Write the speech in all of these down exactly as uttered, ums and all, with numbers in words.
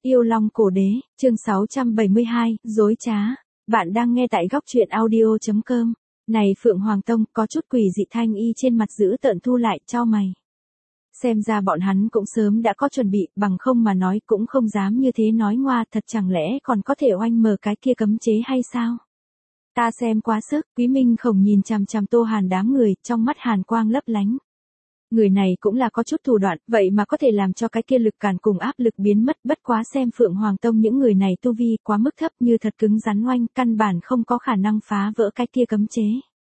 Yêu Long Cổ Đế, chương sáu trăm bảy mươi hai, dối trá. Bạn đang nghe tại góc truyện audio chấm com. Này Phượng Hoàng Tông, có chút quỷ dị. Thanh Y trên mặt giữ tợn thu lại, chau mày. Xem ra bọn hắn cũng sớm đã có chuẩn bị, bằng không mà nói cũng không dám như thế nói ngoa, thật chẳng lẽ còn có thể oanh mở cái kia cấm chế hay sao? Ta xem quá sức. Quý Minh Khổng nhìn chằm chằm Tô Hàn đám người, trong mắt hàn quang lấp lánh. Người này cũng là có chút thủ đoạn, vậy mà có thể làm cho cái kia lực cản cùng áp lực biến mất, bất quá xem Phượng Hoàng Tông những người này tu vi quá mức thấp, như thật cứng rắn oanh, căn bản không có khả năng phá vỡ cái kia cấm chế.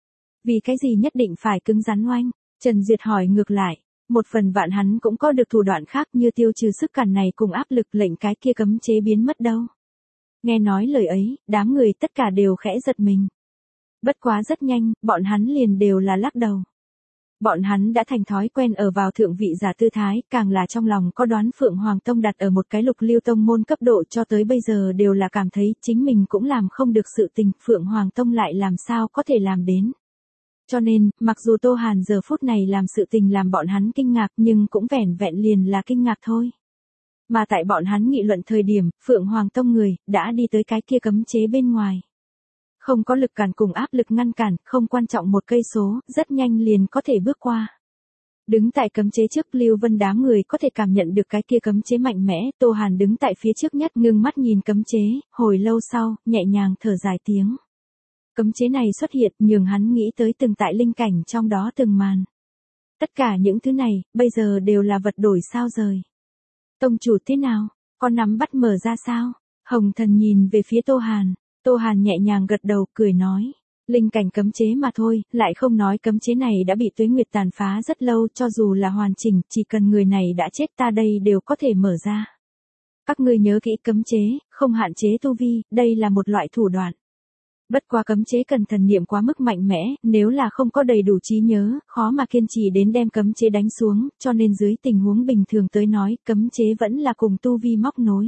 Vì cái gì nhất định phải cứng rắn oanh? Trần Duyệt hỏi ngược lại, một phần vạn hắn cũng có được thủ đoạn khác như tiêu trừ sức cản này cùng áp lực lệnh cái kia cấm chế biến mất đâu. Nghe nói lời ấy, đám người tất cả đều khẽ giật mình. Bất quá rất nhanh, bọn hắn liền đều là lắc đầu. Bọn hắn đã thành thói quen ở vào thượng vị giả tư thái, càng là trong lòng có đoán Phượng Hoàng Tông đặt ở một cái lục lưu tông môn cấp độ cho tới bây giờ đều là cảm thấy chính mình cũng làm không được sự tình, Phượng Hoàng Tông lại làm sao có thể làm đến. Cho nên, mặc dù Tô Hàn giờ phút này làm sự tình làm bọn hắn kinh ngạc nhưng cũng vẻn vẹn liền là kinh ngạc thôi. Mà tại bọn hắn nghị luận thời điểm, Phượng Hoàng Tông người, đã đi tới cái kia cấm chế bên ngoài. Không có lực cản cùng áp lực ngăn cản, không quan trọng một cây số, rất nhanh liền có thể bước qua. Đứng tại cấm chế trước, Lưu Vân đám người có thể cảm nhận được cái kia cấm chế mạnh mẽ, Tô Hàn đứng tại phía trước nhất ngưng mắt nhìn cấm chế, hồi lâu sau, nhẹ nhàng thở dài tiếng. Cấm chế này xuất hiện nhường hắn nghĩ tới từng tại linh cảnh trong đó từng màn. Tất cả những thứ này, bây giờ đều là vật đổi sao rời. Tông chủ thế nào? Con nắm bắt mở ra sao? Hồng Thần nhìn về phía Tô Hàn. Tô Hàn nhẹ nhàng gật đầu, cười nói. Linh cảnh cấm chế mà thôi, lại không nói cấm chế này đã bị Tuế Nguyệt tàn phá rất lâu, cho dù là hoàn chỉnh, chỉ cần người này đã chết ta đây đều có thể mở ra. Các ngươi nhớ kỹ cấm chế, không hạn chế tu vi, đây là một loại thủ đoạn. Bất quá cấm chế cần thần niệm quá mức mạnh mẽ, nếu là không có đầy đủ trí nhớ, khó mà kiên trì đến đem cấm chế đánh xuống, cho nên dưới tình huống bình thường tới nói, cấm chế vẫn là cùng tu vi móc nối.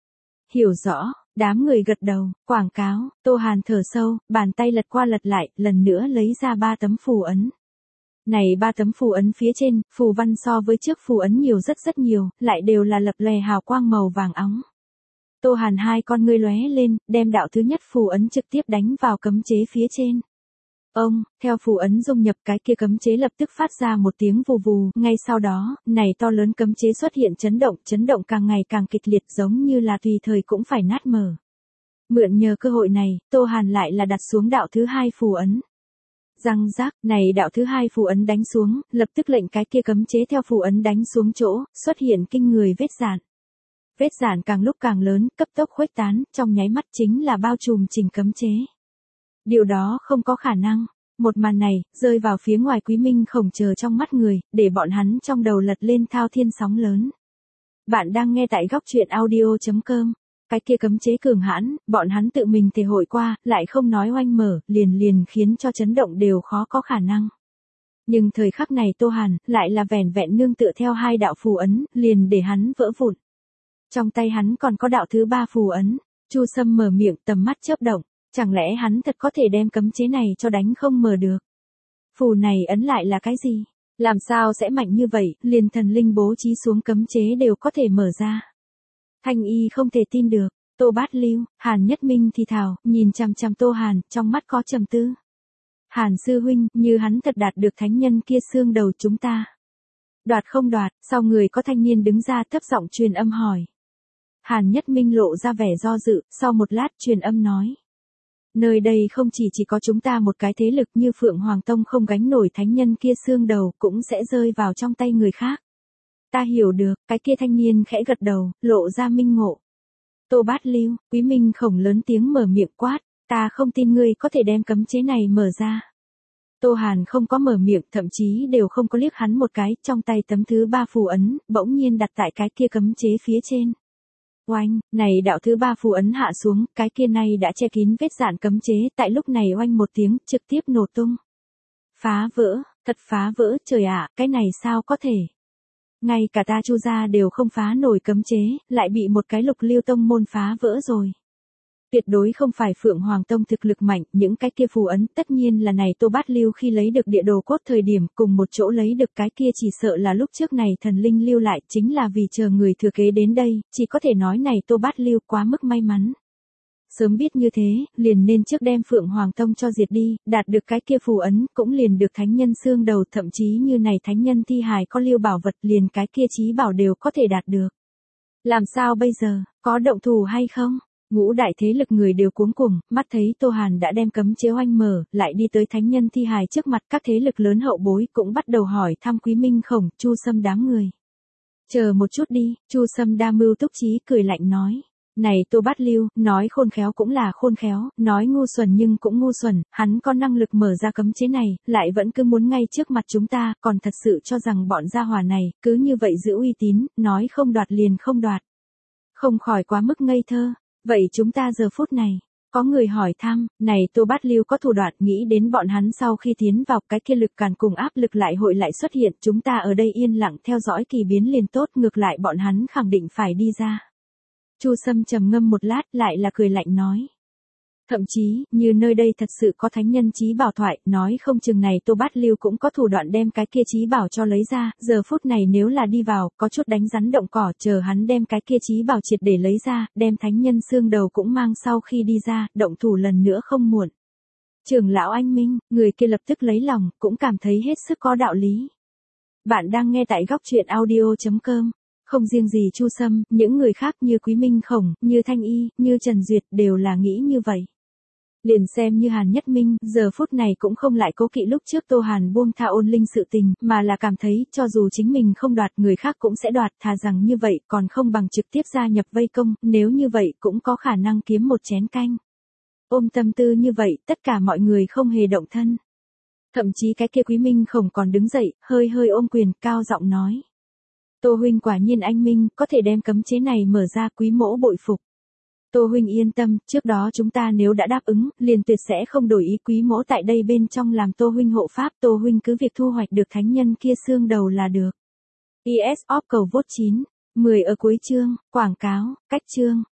Hiểu rõ, đám người gật đầu, quảng cáo, Tô Hàn thở sâu, bàn tay lật qua lật lại, lần nữa lấy ra ba tấm phù ấn. Này ba tấm phù ấn phía trên, phù văn so với trước phù ấn nhiều rất rất nhiều, lại đều là lập lòe hào quang màu vàng óng. Tô Hàn hai con ngươi lóe lên, đem đạo thứ nhất phù ấn trực tiếp đánh vào cấm chế phía trên. Ông, theo phù ấn dung nhập cái kia cấm chế lập tức phát ra một tiếng vù vù, ngay sau đó, này to lớn cấm chế xuất hiện chấn động, chấn động càng ngày càng kịch liệt giống như là tùy thời cũng phải nát mở. Mượn nhờ cơ hội này, Tô Hàn lại là đặt xuống đạo thứ hai phù ấn. Răng rác, này đạo thứ hai phù ấn đánh xuống, lập tức lệnh cái kia cấm chế theo phù ấn đánh xuống chỗ, xuất hiện kinh người vết rạn. Vết rạn càng lúc càng lớn, cấp tốc khuếch tán, trong nháy mắt chính là bao trùm chỉnh cấm chế. Điều đó không có khả năng. Một màn này, rơi vào phía ngoài Quý Minh Khổng chờ trong mắt người, để bọn hắn trong đầu lật lên thao thiên sóng lớn. Bạn đang nghe tại góc truyện audio chấm com. Cái kia cấm chế cường hãn, bọn hắn tự mình thể hội qua, lại không nói oanh mở, liền liền khiến cho chấn động đều khó có khả năng. Nhưng thời khắc này Tô Hàn, lại là vẻn vẹn nương tựa theo hai đạo phù ấn, liền để hắn vỡ vụn. Trong tay hắn còn có đạo thứ ba phù ấn, Chu Sâm mở miệng, tầm mắt chớp động. Chẳng lẽ hắn thật có thể đem cấm chế này cho đánh không mở được? Phù này ấn lại là cái gì? Làm sao sẽ mạnh như vậy, liền thần linh bố trí xuống cấm chế đều có thể mở ra. Thanh Y không thể tin được, Tô Bát Lưu, Hàn Nhất Minh thì thào, nhìn chằm chằm Tô Hàn, trong mắt có trầm tư. Hàn sư huynh, như hắn thật đạt được thánh nhân kia xương đầu chúng ta. Đoạt không đoạt, sau người có thanh niên đứng ra thấp giọng truyền âm hỏi. Hàn Nhất Minh lộ ra vẻ do dự, sau một lát truyền âm nói. Nơi đây không chỉ chỉ có chúng ta một cái thế lực, như Phượng Hoàng Tông không gánh nổi thánh nhân kia xương đầu cũng sẽ rơi vào trong tay người khác. Ta hiểu được, cái kia thanh niên khẽ gật đầu, lộ ra minh ngộ. Tô Bát Lưu, Quý Minh Khổng lớn tiếng mở miệng quát, ta không tin ngươi có thể đem cấm chế này mở ra. Tô Hàn không có mở miệng, thậm chí đều không có liếc hắn một cái, trong tay tấm thứ ba phù ấn, bỗng nhiên đặt tại cái kia cấm chế phía trên. Oanh, này đạo thứ ba phù ấn hạ xuống, cái kia này đã che kín vết rạn cấm chế, tại lúc này oanh một tiếng, trực tiếp nổ tung. Phá vỡ, thật phá vỡ, trời ạ, cái này sao có thể. Ngay cả ta Chu gia đều không phá nổi cấm chế, lại bị một cái lục lưu tông môn phá vỡ rồi. Tuyệt đối không phải Phượng Hoàng Tông thực lực mạnh, những cái kia phù ấn, tất nhiên là này Tô Bát Lưu khi lấy được địa đồ cốt thời điểm, cùng một chỗ lấy được cái kia chỉ sợ là lúc trước này thần linh lưu lại, chính là vì chờ người thừa kế đến đây, chỉ có thể nói này Tô Bát Lưu quá mức may mắn. Sớm biết như thế, liền nên trước đem Phượng Hoàng Tông cho diệt đi, đạt được cái kia phù ấn, cũng liền được thánh nhân xương đầu, thậm chí như này thánh nhân thi hài có lưu bảo vật liền cái kia chí bảo đều có thể đạt được. Làm sao bây giờ, có động thủ hay không? Ngũ đại thế lực người đều cuống cuồng, mắt thấy Tô Hàn đã đem cấm chế oanh mở, lại đi tới thánh nhân thi hài trước mặt, các thế lực lớn hậu bối cũng bắt đầu hỏi thăm Quý Minh Khổng, Chu Sâm đám người. Chờ một chút đi, Chu Sâm đa mưu túc trí cười lạnh nói. Này Tô Bát Lưu, nói khôn khéo cũng là khôn khéo, nói ngu xuẩn nhưng cũng ngu xuẩn, hắn có năng lực mở ra cấm chế này, lại vẫn cứ muốn ngay trước mặt chúng ta, còn thật sự cho rằng bọn gia hỏa này, cứ như vậy giữ uy tín, nói không đoạt liền không đoạt. Không khỏi quá mức ngây thơ. Vậy chúng ta giờ phút này, có người hỏi thăm, này Tô Bát Lưu có thủ đoạn, nghĩ đến bọn hắn sau khi tiến vào cái kia lực càn cùng áp lực lại hội lại xuất hiện, chúng ta ở đây yên lặng theo dõi kỳ biến liền tốt, ngược lại bọn hắn khẳng định phải đi ra. Chu Sâm trầm ngâm một lát, lại là cười lạnh nói. Thậm chí, như nơi đây thật sự có thánh nhân chí bảo thoại, nói không chừng này Tô Bát Lưu cũng có thủ đoạn đem cái kia chí bảo cho lấy ra, giờ phút này nếu là đi vào, có chút đánh rắn động cỏ, chờ hắn đem cái kia chí bảo triệt để lấy ra, đem thánh nhân xương đầu cũng mang sau khi đi ra, động thủ lần nữa không muộn. Trưởng lão anh Minh, người kia lập tức lấy lòng, cũng cảm thấy hết sức có đạo lý. Bạn đang nghe tại góc truyện audio chấm com. Không riêng gì Chu Sâm, những người khác như Quý Minh Khổng, như Thanh Y, như Trần Duyệt đều là nghĩ như vậy. Liền xem như Hàn Nhất Minh, giờ phút này cũng không lại cố kỵ lúc trước Tô Hàn buông tha ôn linh sự tình, mà là cảm thấy, cho dù chính mình không đoạt, người khác cũng sẽ đoạt, thà rằng như vậy, còn không bằng trực tiếp gia nhập vây công, nếu như vậy cũng có khả năng kiếm một chén canh. Ôm tâm tư như vậy, tất cả mọi người không hề động thân. Thậm chí cái kia Quý Minh Khổng còn đứng dậy, hơi hơi ôm quyền, cao giọng nói. Tô huynh quả nhiên anh minh, có thể đem cấm chế này mở ra, quý mỗ bội phục. Tô huynh yên tâm, trước đó chúng ta nếu đã đáp ứng, liền tuyệt sẽ không đổi ý, quý mỗ tại đây bên trong làm Tô huynh hộ pháp, Tô huynh cứ việc thu hoạch được thánh nhân kia xương đầu là được. i ét o pê cầu vote chín, mười ở cuối chương, quảng cáo, cách chương.